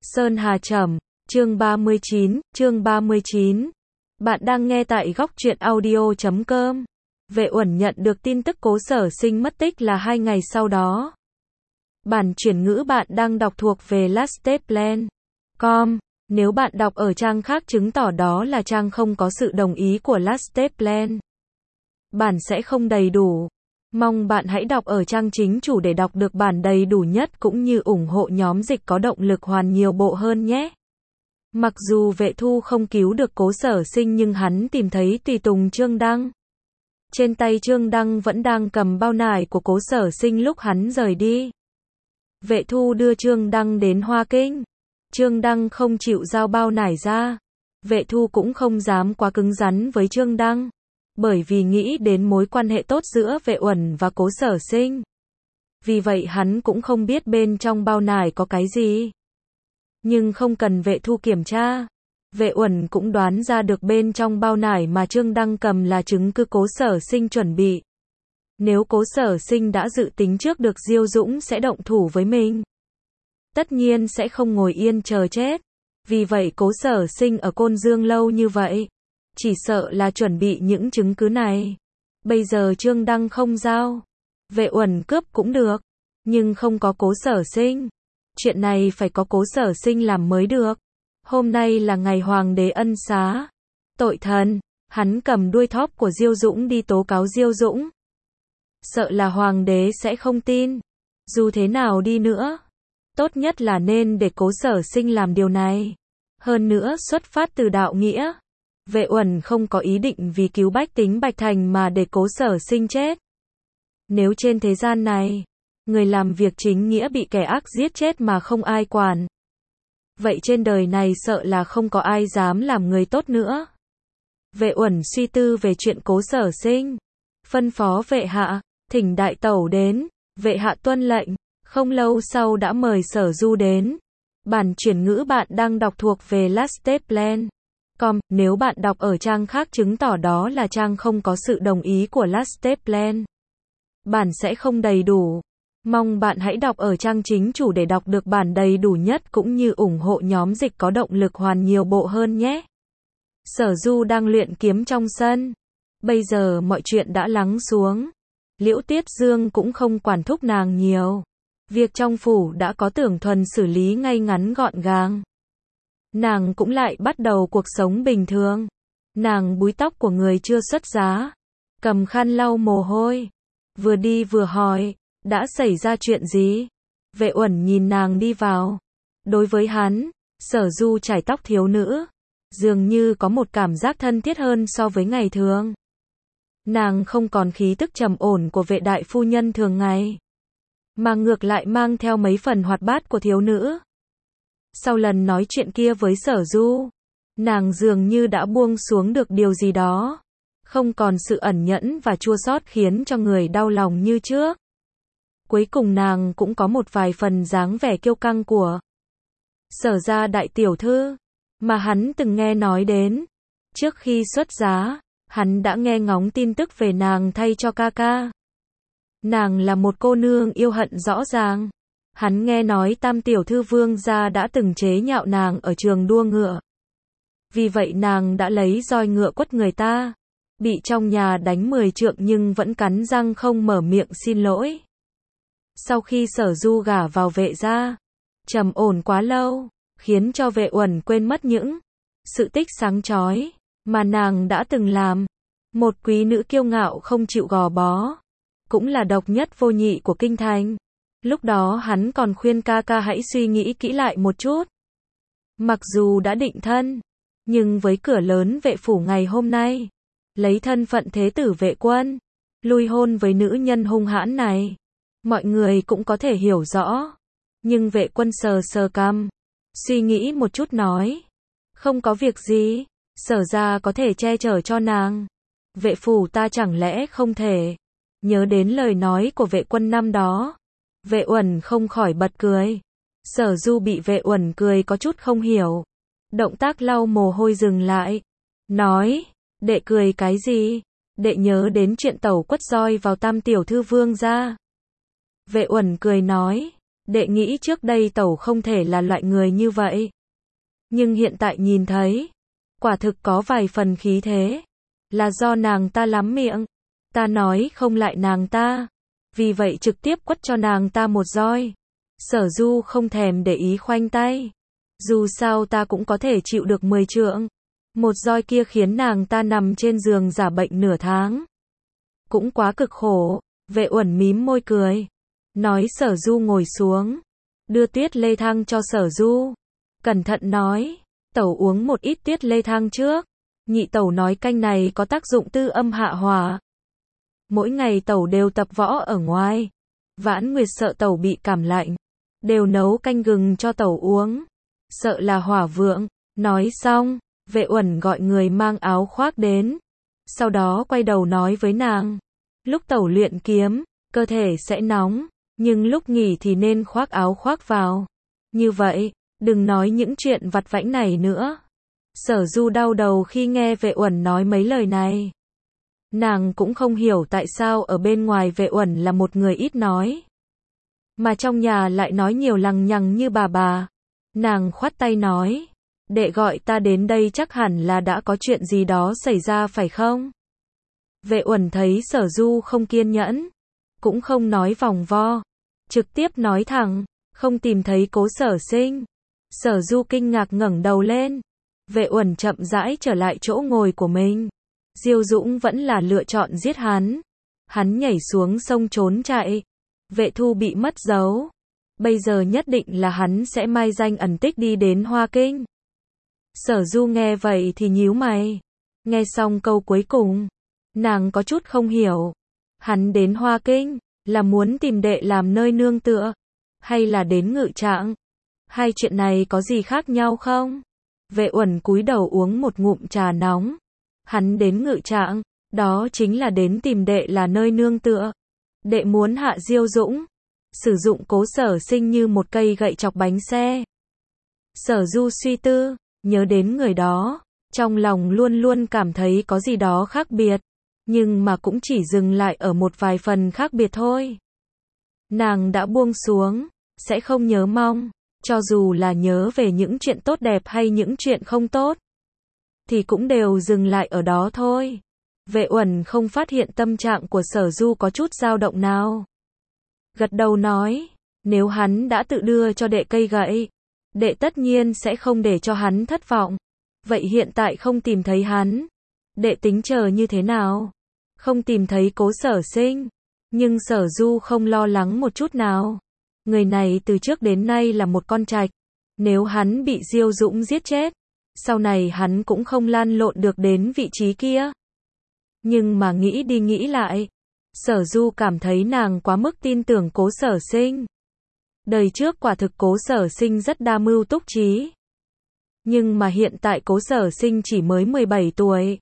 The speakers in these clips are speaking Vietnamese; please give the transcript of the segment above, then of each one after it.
Sơn Hà Trầm, chương 39. Bạn đang nghe tại góc truyện audio.com. Vệ Uẩn nhận được tin tức Cố Sở Sinh mất tích là 2 ngày sau đó. Bản chuyển ngữ bạn đang đọc thuộc về lasteplan.com. Nếu bạn đọc ở trang khác chứng tỏ đó là trang không có sự đồng ý của Lasteplan. Bản sẽ không đầy đủ. Mong bạn hãy đọc ở trang chính chủ để đọc được bản đầy đủ nhất cũng như ủng hộ nhóm dịch có động lực hoàn nhiều bộ hơn nhé. Mặc dù Vệ Thu không cứu được Cố Sở Sinh nhưng hắn tìm thấy tùy tùng Trương Đăng. Trên tay Trương Đăng vẫn đang cầm bao nải của Cố Sở Sinh lúc hắn rời đi. Vệ Thu đưa Trương Đăng đến Hoa Kinh. Trương Đăng không chịu giao bao nải ra. Vệ Thu cũng không dám quá cứng rắn với Trương Đăng. Bởi vì nghĩ đến mối quan hệ tốt giữa Vệ Uẩn và Cố Sở Sinh. Vì vậy hắn cũng không biết bên trong bao nải có cái gì. Nhưng không cần Vệ Thu kiểm tra. Vệ Uẩn cũng đoán ra được bên trong bao nải mà Trương Đăng cầm là chứng cứ Cố Sở Sinh chuẩn bị. Nếu Cố Sở Sinh đã dự tính trước được Diêu Dũng sẽ động thủ với mình, tất nhiên sẽ không ngồi yên chờ chết. Vì vậy Cố Sở Sinh ở Côn Dương lâu như vậy, chỉ sợ là chuẩn bị những chứng cứ này. Bây giờ Trương Đăng không giao, Vệ Uẩn cướp cũng được, nhưng không có Cố Sở Sinh. Chuyện này phải có Cố Sở Sinh làm mới được. Hôm nay là ngày Hoàng đế ân xá. Tội thần, hắn cầm đuôi thóp của Diêu Dũng đi tố cáo Diêu Dũng. Sợ là Hoàng đế sẽ không tin. Dù thế nào đi nữa, tốt nhất là nên để Cố Sở Sinh làm điều này. Hơn nữa xuất phát từ đạo nghĩa. Vệ Uẩn không có ý định vì cứu bách tính Bạch Thành mà để Cố Sở Sinh chết. Nếu trên thế gian này, người làm việc chính nghĩa bị kẻ ác giết chết mà không ai quản, vậy trên đời này sợ là không có ai dám làm người tốt nữa. Vệ Uẩn suy tư về chuyện Cố Sở Sinh, phân phó vệ hạ, thỉnh đại tẩu đến. Vệ hạ tuân lệnh, không lâu sau đã mời Sở Du đến. Bản chuyển ngữ bạn đang đọc thuộc về Lasteplan.com. Nếu bạn đọc ở trang khác chứng tỏ đó là trang không có sự đồng ý của Lasteplan. Bản sẽ không đầy đủ. Mong bạn hãy đọc ở trang chính chủ để đọc được bản đầy đủ nhất cũng như ủng hộ nhóm dịch có động lực hoàn nhiều bộ hơn nhé. Sở Du đang luyện kiếm trong sân. Bây giờ mọi chuyện đã lắng xuống. Liễu Tiết Dương cũng không quản thúc nàng nhiều. Việc trong phủ đã có Tưởng Thuần xử lý ngay ngắn gọn gàng. Nàng cũng lại bắt đầu cuộc sống bình thường. Nàng búi tóc của người chưa xuất giá, cầm khăn lau mồ hôi, vừa đi vừa hỏi, đã xảy ra chuyện gì? Vệ Uẩn nhìn nàng đi vào. Đối với hắn, Sở Du chải tóc thiếu nữ, dường như có một cảm giác thân thiết hơn so với ngày thường. Nàng không còn khí tức trầm ổn của vệ đại phu nhân thường ngày, mà ngược lại mang theo mấy phần hoạt bát của thiếu nữ. Sau lần nói chuyện kia với Sở Du, nàng dường như đã buông xuống được điều gì đó, không còn sự ẩn nhẫn và chua xót khiến cho người đau lòng như trước. Cuối cùng nàng cũng có một vài phần dáng vẻ kiêu căng của Sở gia đại tiểu thư, mà hắn từng nghe nói đến. Trước khi xuất giá, hắn đã nghe ngóng tin tức về nàng thay cho ca ca. Nàng là một cô nương yêu hận rõ ràng. Hắn nghe nói Tam tiểu thư Vương gia đã từng chế nhạo nàng ở trường đua ngựa. Vì vậy nàng đã lấy roi ngựa quất người ta, bị trong nhà đánh 10 trượng nhưng vẫn cắn răng không mở miệng xin lỗi. Sau khi Sở Du gả vào Vệ gia, trầm ổn quá lâu, khiến cho Vệ Uẩn quên mất những sự tích sáng chói mà nàng đã từng làm. Một quý nữ kiêu ngạo không chịu gò bó, cũng là độc nhất vô nhị của kinh thành. Lúc đó hắn còn khuyên ca ca hãy suy nghĩ kỹ lại một chút. Mặc dù đã định thân, nhưng với cửa lớn vệ phủ ngày hôm nay, lấy thân phận thế tử Vệ Quân, lui hôn với nữ nhân hung hãn này, mọi người cũng có thể hiểu rõ. Nhưng Vệ Quân sờ sờ cằm, suy nghĩ một chút nói, không có việc gì, Sở gia có thể che chở cho nàng. Vệ phủ ta chẳng lẽ không thể? Nhớ đến lời nói của Vệ Quân năm đó, Vệ Uẩn không khỏi bật cười. Sở Du bị Vệ Uẩn cười có chút không hiểu, động tác lau mồ hôi dừng lại, nói, đệ cười cái gì? Đệ nhớ đến chuyện tẩu quất roi vào Tam tiểu thư Vương gia. Vệ Uẩn cười nói, Đệ nghĩ trước đây tẩu không thể là loại người như vậy. Nhưng hiện tại nhìn thấy, quả thực có vài phần khí thế. Là do nàng ta lắm miệng. Ta nói không lại nàng ta. Vì vậy trực tiếp quất cho nàng ta một roi. Sở Du không thèm để ý khoanh tay. Dù sao ta cũng có thể chịu được 10 trượng. Một roi kia khiến nàng ta nằm trên giường giả bệnh nửa tháng. Cũng quá cực khổ. Vệ Uẩn mím môi cười. Nói Sở Du ngồi xuống. Đưa tuyết lê thang cho Sở Du. Cẩn thận nói. Tẩu uống một ít tuyết lê thang trước. Nhị tẩu nói canh này có tác dụng tư âm hạ hỏa. Mỗi ngày tẩu đều tập võ ở ngoài. Vãn Nguyệt sợ tẩu bị cảm lạnh. Đều nấu canh gừng cho tẩu uống. Sợ là hỏa vượng. Nói xong, Vệ Uẩn gọi người mang áo khoác đến. Sau đó quay đầu nói với nàng. Lúc tẩu luyện kiếm, cơ thể sẽ nóng. Nhưng lúc nghỉ thì nên khoác áo khoác vào. Như vậy, đừng nói những chuyện vặt vãnh này nữa. Sở Du đau đầu khi nghe Vệ Uẩn nói mấy lời này. Nàng cũng không hiểu tại sao ở bên ngoài Vệ Uẩn là một người ít nói. Mà trong nhà lại nói nhiều lằng nhằng như bà. Nàng khoát tay nói. Đệ gọi ta đến đây chắc hẳn là đã có chuyện gì đó xảy ra phải không? Vệ Uẩn thấy Sở Du không kiên nhẫn. Cũng không nói vòng vo. Trực tiếp nói thẳng. Không tìm thấy Cố Sở Sinh. Sở Du kinh ngạc ngẩng đầu lên. Vệ Uẩn chậm rãi trở lại chỗ ngồi của mình. Diêu Dũng vẫn là lựa chọn giết hắn. Hắn nhảy xuống sông trốn chạy. Vệ Thu bị mất dấu. Bây giờ nhất định là hắn sẽ mai danh ẩn tích đi đến Hoa Kinh. Sở Du nghe vậy thì nhíu mày. Nghe xong câu cuối cùng, nàng có chút không hiểu. Hắn đến Hoa Kinh, là muốn tìm đệ làm nơi nương tựa, hay là đến Ngự Trạng? Hai chuyện này có gì khác nhau không? Vệ Uẩn cúi đầu uống một ngụm trà nóng. Hắn đến Ngự Trạng, đó chính là đến tìm đệ là nơi nương tựa. Đệ muốn hạ Diêu Dũng, sử dụng Cố Sở Sinh như một cây gậy chọc bánh xe. Sở Du suy tư, nhớ đến người đó, trong lòng luôn luôn cảm thấy có gì đó khác biệt, nhưng mà cũng chỉ dừng lại ở một vài phần khác biệt thôi. Nàng đã buông xuống, sẽ không nhớ mong, cho dù là nhớ về những chuyện tốt đẹp hay những chuyện không tốt, thì cũng đều dừng lại ở đó thôi. Vệ Uẩn không phát hiện tâm trạng của Sở Du có chút dao động nào. Gật đầu nói, nếu hắn đã tự đưa cho đệ cây gậy, đệ tất nhiên sẽ không để cho hắn thất vọng. Vậy hiện tại không tìm thấy hắn, đệ tính chờ như thế nào? Không tìm thấy Cố Sở Sinh, nhưng Sở Du không lo lắng một chút nào. Người này từ trước đến nay là một con trạch, nếu hắn bị Diêu Dũng giết chết, sau này hắn cũng không lan lộn được đến vị trí kia. Nhưng mà nghĩ đi nghĩ lại, Sở Du cảm thấy nàng quá mức tin tưởng Cố Sở Sinh. Đời trước quả thực Cố Sở Sinh rất đa mưu túc trí. Nhưng mà hiện tại Cố Sở Sinh chỉ mới 17 tuổi.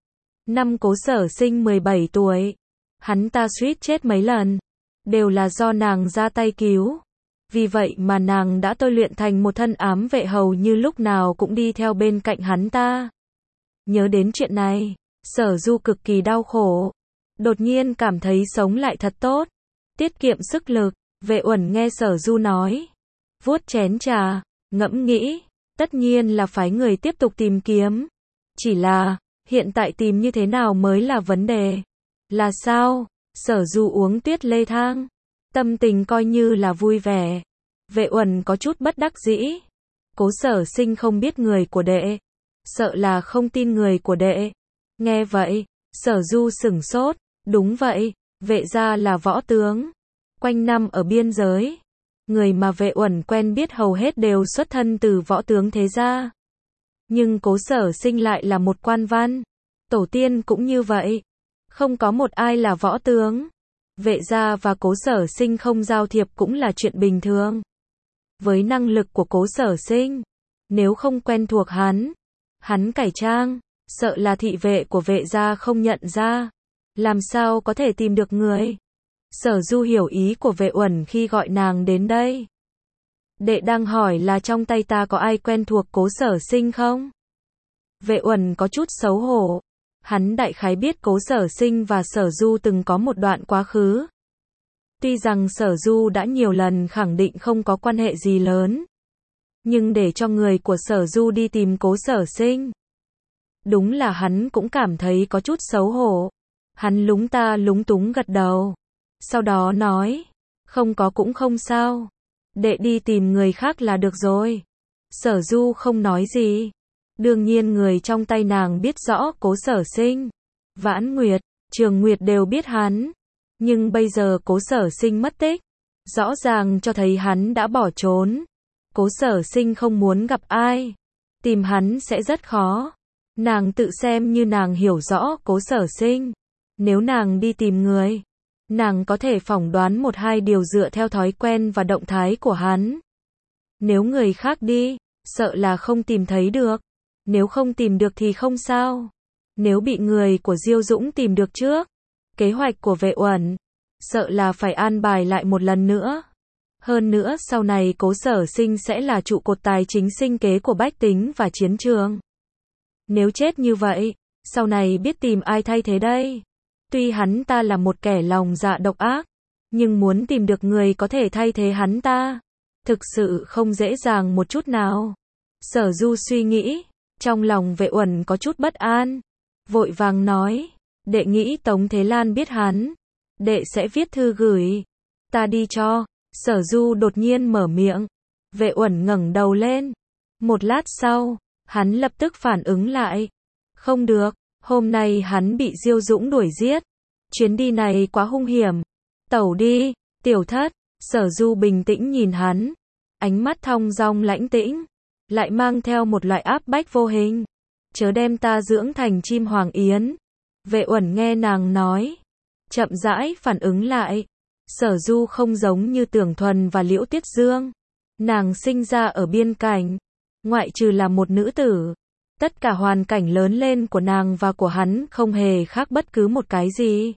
Năm Cố Sở Sinh 17 tuổi, hắn ta suýt chết mấy lần, đều là do nàng ra tay cứu. Vì vậy mà nàng đã tôi luyện thành một thân ám vệ hầu như lúc nào cũng đi theo bên cạnh hắn ta. Nhớ đến chuyện này, Sở Du cực kỳ đau khổ. Đột nhiên cảm thấy sống lại thật tốt, tiết kiệm sức lực. Vệ Uẩn nghe Sở Du nói, vuốt chén trà, ngẫm nghĩ, tất nhiên là phái người tiếp tục tìm kiếm. Chỉ là, hiện tại tìm như thế nào mới là vấn đề. Là sao? Sở Du uống tuyết lê thang, tâm tình coi như là vui vẻ. Vệ Uẩn có chút bất đắc dĩ. Cố Sở Sinh không biết người của đệ, sợ là không tin người của đệ. Nghe vậy, Sở Du sửng sốt, đúng vậy, Vệ gia là võ tướng, quanh năm ở biên giới. Người mà Vệ Uẩn quen biết hầu hết đều xuất thân từ võ tướng thế gia. Nhưng Cố Sở Sinh lại là một quan văn. Tổ tiên cũng như vậy. Không có một ai là võ tướng. Vệ gia và Cố Sở Sinh không giao thiệp cũng là chuyện bình thường. Với năng lực của Cố Sở Sinh, nếu không quen thuộc hắn cải trang, sợ là thị vệ của Vệ gia không nhận ra. Làm sao có thể tìm được người? Sở Du hiểu ý của Vệ Uẩn khi gọi nàng đến đây. Đệ đang hỏi là trong tay ta có ai quen thuộc Cố Sở Sinh không? Vệ Uẩn có chút xấu hổ. Hắn đại khái biết Cố Sở Sinh và Sở Du từng có một đoạn quá khứ. Tuy rằng Sở Du đã nhiều lần khẳng định không có quan hệ gì lớn, nhưng để cho người của Sở Du đi tìm Cố Sở Sinh, đúng là hắn cũng cảm thấy có chút xấu hổ. Hắn lúng ta lúng túng gật đầu, sau đó nói, không có cũng không sao, đệ đi tìm người khác là được rồi. Sở Du không nói gì. Đương nhiên người trong tay nàng biết rõ Cố Sở Sinh, Vãn Nguyệt, Trường Nguyệt đều biết hắn. Nhưng bây giờ Cố Sở Sinh mất tích, rõ ràng cho thấy hắn đã bỏ trốn. Cố Sở Sinh không muốn gặp ai, tìm hắn sẽ rất khó. Nàng tự xem như nàng hiểu rõ Cố Sở Sinh. Nếu nàng đi tìm người, nàng có thể phỏng đoán một hai điều dựa theo thói quen và động thái của hắn. Nếu người khác đi, sợ là không tìm thấy được. Nếu không tìm được thì không sao. Nếu bị người của Diêu Dũng tìm được trước, kế hoạch của Vệ Uẩn, sợ là phải an bài lại một lần nữa. Hơn nữa sau này Cố Sở Sinh sẽ là trụ cột tài chính sinh kế của bách tính và chiến trường. Nếu chết như vậy, sau này biết tìm ai thay thế đây? Tuy hắn ta là một kẻ lòng dạ độc ác, nhưng muốn tìm được người có thể thay thế hắn ta, thực sự không dễ dàng một chút nào. Sở Du suy nghĩ, trong lòng Vệ Uẩn có chút bất an, vội vàng nói, đệ nghĩ Tống Thế Lan biết hắn, đệ sẽ viết thư gửi, ta đi cho. Sở Du đột nhiên mở miệng, Vệ Uẩn ngẩng đầu lên, một lát sau, hắn lập tức phản ứng lại, không được, hôm nay hắn bị Diêu Dũng đuổi giết, chuyến đi này quá hung hiểm, tẩu đi, Tiểu Thất. Sở Du bình tĩnh nhìn hắn, ánh mắt thong dong lãnh tĩnh, lại mang theo một loại áp bách vô hình, chớ đem ta dưỡng thành chim hoàng yến. Vệ Uẩn nghe nàng nói, chậm rãi phản ứng lại, Sở Du không giống như Tưởng Thuần và Liễu Tiết Dương, nàng sinh ra ở biên cảnh, ngoại trừ là một nữ tử, tất cả hoàn cảnh lớn lên của nàng và của hắn không hề khác bất cứ một cái gì.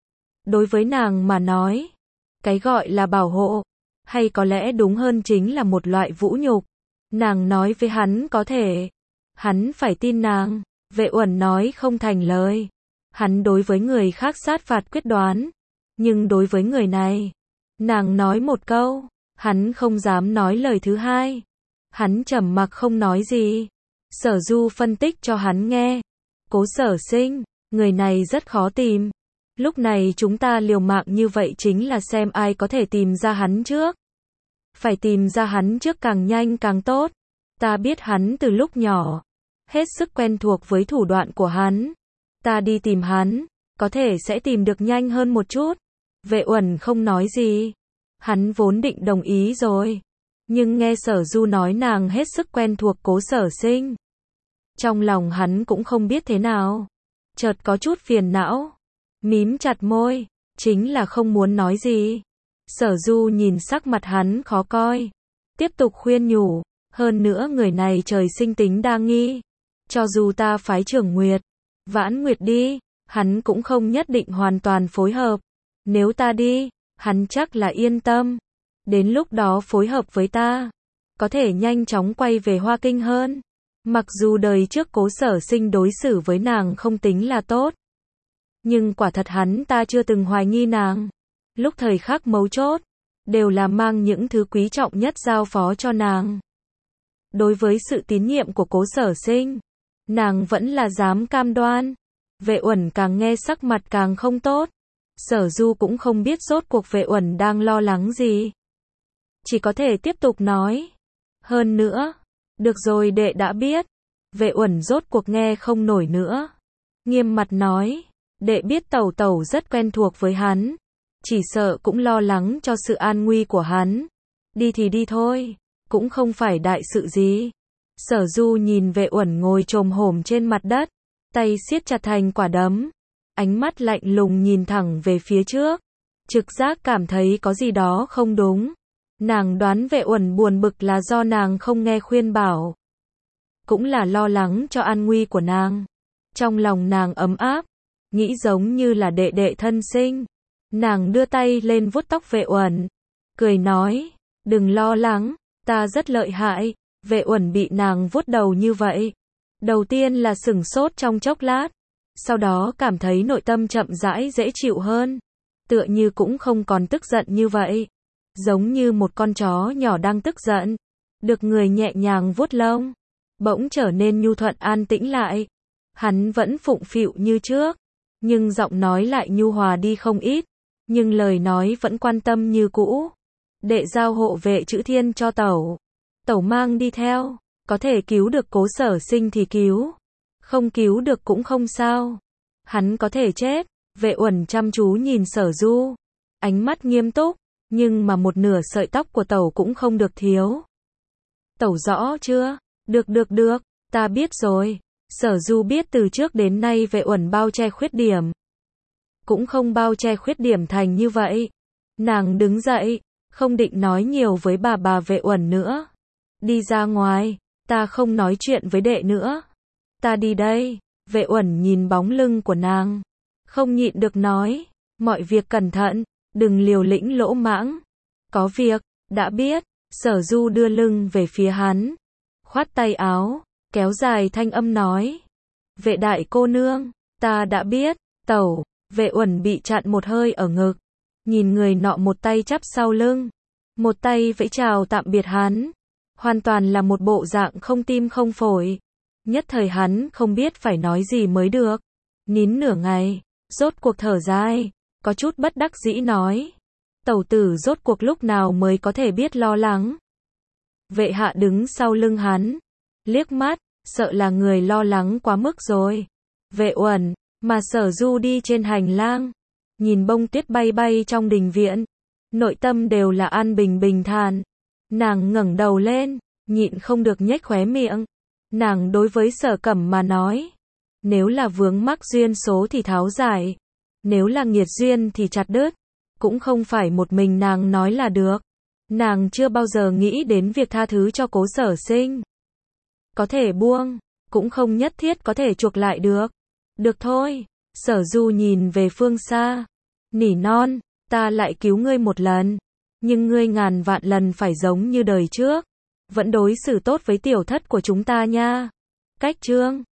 Đối với nàng mà nói, cái gọi là bảo hộ, hay có lẽ đúng hơn chính là một loại vũ nhục. Nàng nói với hắn có thể, hắn phải tin nàng. Vệ Uẩn nói không thành lời. Hắn đối với người khác sát phạt quyết đoán, nhưng đối với người này, nàng nói một câu, hắn không dám nói lời thứ hai. Hắn trầm mặc không nói gì. Sở Du phân tích cho hắn nghe, Cố Sở Sinh, người này rất khó tìm. Lúc này chúng ta liều mạng như vậy chính là xem ai có thể tìm ra hắn trước. Phải tìm ra hắn trước càng nhanh càng tốt. Ta biết hắn từ lúc nhỏ, hết sức quen thuộc với thủ đoạn của hắn. Ta đi tìm hắn, có thể sẽ tìm được nhanh hơn một chút. Vệ Uẩn không nói gì. Hắn vốn định đồng ý rồi, nhưng nghe Sở Du nói nàng hết sức quen thuộc Cố Sở Sinh, trong lòng hắn cũng không biết thế nào, chợt có chút phiền não, mím chặt môi, chính là không muốn nói gì. Sở Du nhìn sắc mặt hắn khó coi, tiếp tục khuyên nhủ, hơn nữa người này trời sinh tính đa nghi, cho dù ta phái Trưởng Nguyệt, Vãn Nguyệt đi, hắn cũng không nhất định hoàn toàn phối hợp. Nếu ta đi, hắn chắc là yên tâm. Đến lúc đó phối hợp với ta, có thể nhanh chóng quay về Hoa Kinh hơn. Mặc dù đời trước Cố Sở Sinh đối xử với nàng không tính là tốt, nhưng quả thật hắn ta chưa từng hoài nghi nàng. Lúc thời khắc mấu chốt, đều là mang những thứ quý trọng nhất giao phó cho nàng. Đối với sự tín nhiệm của Cố Sở Sinh, nàng vẫn là dám cam đoan. Vệ Uẩn càng nghe sắc mặt càng không tốt. Sở Du cũng không biết rốt cuộc Vệ Uẩn đang lo lắng gì, chỉ có thể tiếp tục nói. Hơn nữa, được rồi đệ đã biết. Vệ Uẩn rốt cuộc nghe không nổi nữa, nghiêm mặt nói, đệ biết tẩu tẩu rất quen thuộc với hắn, chỉ sợ cũng lo lắng cho sự an nguy của hắn. Đi thì đi thôi, cũng không phải đại sự gì. Sở Du nhìn Vệ Uẩn ngồi chồm hổm trên mặt đất, tay siết chặt thành quả đấm, ánh mắt lạnh lùng nhìn thẳng về phía trước, trực giác cảm thấy có gì đó không đúng. Nàng đoán Vệ Uẩn buồn bực là do nàng không nghe khuyên bảo, cũng là lo lắng cho an nguy của nàng. Trong lòng nàng ấm áp, nghĩ giống như là đệ đệ thân sinh. Nàng đưa tay lên vuốt tóc Vệ Uẩn, cười nói, đừng lo lắng, ta rất lợi hại. Vệ Uẩn bị nàng vuốt đầu như vậy, đầu tiên là sửng sốt trong chốc lát, sau đó cảm thấy nội tâm chậm rãi dễ chịu hơn. tựa như cũng không còn tức giận như vậy. Giống như một con chó nhỏ đang tức giận, được người nhẹ nhàng vuốt lông, bỗng trở nên nhu thuận an tĩnh lại. Hắn vẫn phụng phịu như trước, nhưng giọng nói lại nhu hòa đi không ít, nhưng lời nói vẫn quan tâm như cũ. Đệ giao hộ vệ chữ thiên cho tẩu. Tẩu mang đi theo, có thể cứu được Cố Sở Sinh thì cứu, không cứu được cũng không sao. Hắn có thể chết. Vệ Uẩn chăm chú nhìn Sở Du, ánh mắt nghiêm túc, nhưng mà một nửa sợi tóc của tẩu cũng không được thiếu. Tẩu rõ chưa? Được, ta biết rồi. Sở Du biết từ trước đến nay Vệ Uẩn bao che khuyết điểm. Cũng không bao che khuyết điểm thành như vậy. Nàng đứng dậy, không định nói nhiều với bà Vệ Uẩn nữa. Đi ra ngoài, ta không nói chuyện với đệ nữa. Ta đi đây. Vệ Uẩn nhìn bóng lưng của nàng, không nhịn được nói, mọi việc cẩn thận, đừng liều lĩnh lỗ mãng. Có việc, đã biết. Sở Du đưa lưng về phía hắn, khoát tay áo, kéo dài thanh âm nói. Vệ đại cô nương, ta đã biết. Tẩu. Vệ Uẩn bị chặn một hơi ở ngực, nhìn người nọ một tay chắp sau lưng, một tay vẫy chào tạm biệt hắn, hoàn toàn là một bộ dạng không tim không phổi. Nhất thời hắn không biết phải nói gì mới được, nín nửa ngày, rốt cuộc thở dài, có chút bất đắc dĩ nói. Tẩu tử rốt cuộc lúc nào mới có thể biết lo lắng. Vệ hạ đứng sau lưng hắn, liếc mắt, sợ là người lo lắng quá mức rồi. Vệ Uẩn, mà Sở Du đi trên hành lang, nhìn bông tuyết bay bay trong đình viện, nội tâm đều là an bình bình thản. Nàng ngẩng đầu lên, nhịn không được nhếch khóe miệng. Nàng đối với Sở Cẩm mà nói, nếu là vướng mắc duyên số thì tháo giải, nếu là nghiệt duyên thì chặt đứt, cũng không phải một mình nàng nói là được. Nàng chưa bao giờ nghĩ đến việc tha thứ cho Cố Sở Sinh. Có thể buông, cũng không nhất thiết có thể chuộc lại được. Được thôi. Sở Du nhìn về phương xa, nỉ non, ta lại cứu ngươi một lần, nhưng ngươi ngàn vạn lần phải giống như đời trước, vẫn đối xử tốt với tiểu thất của chúng ta nha. Cách chương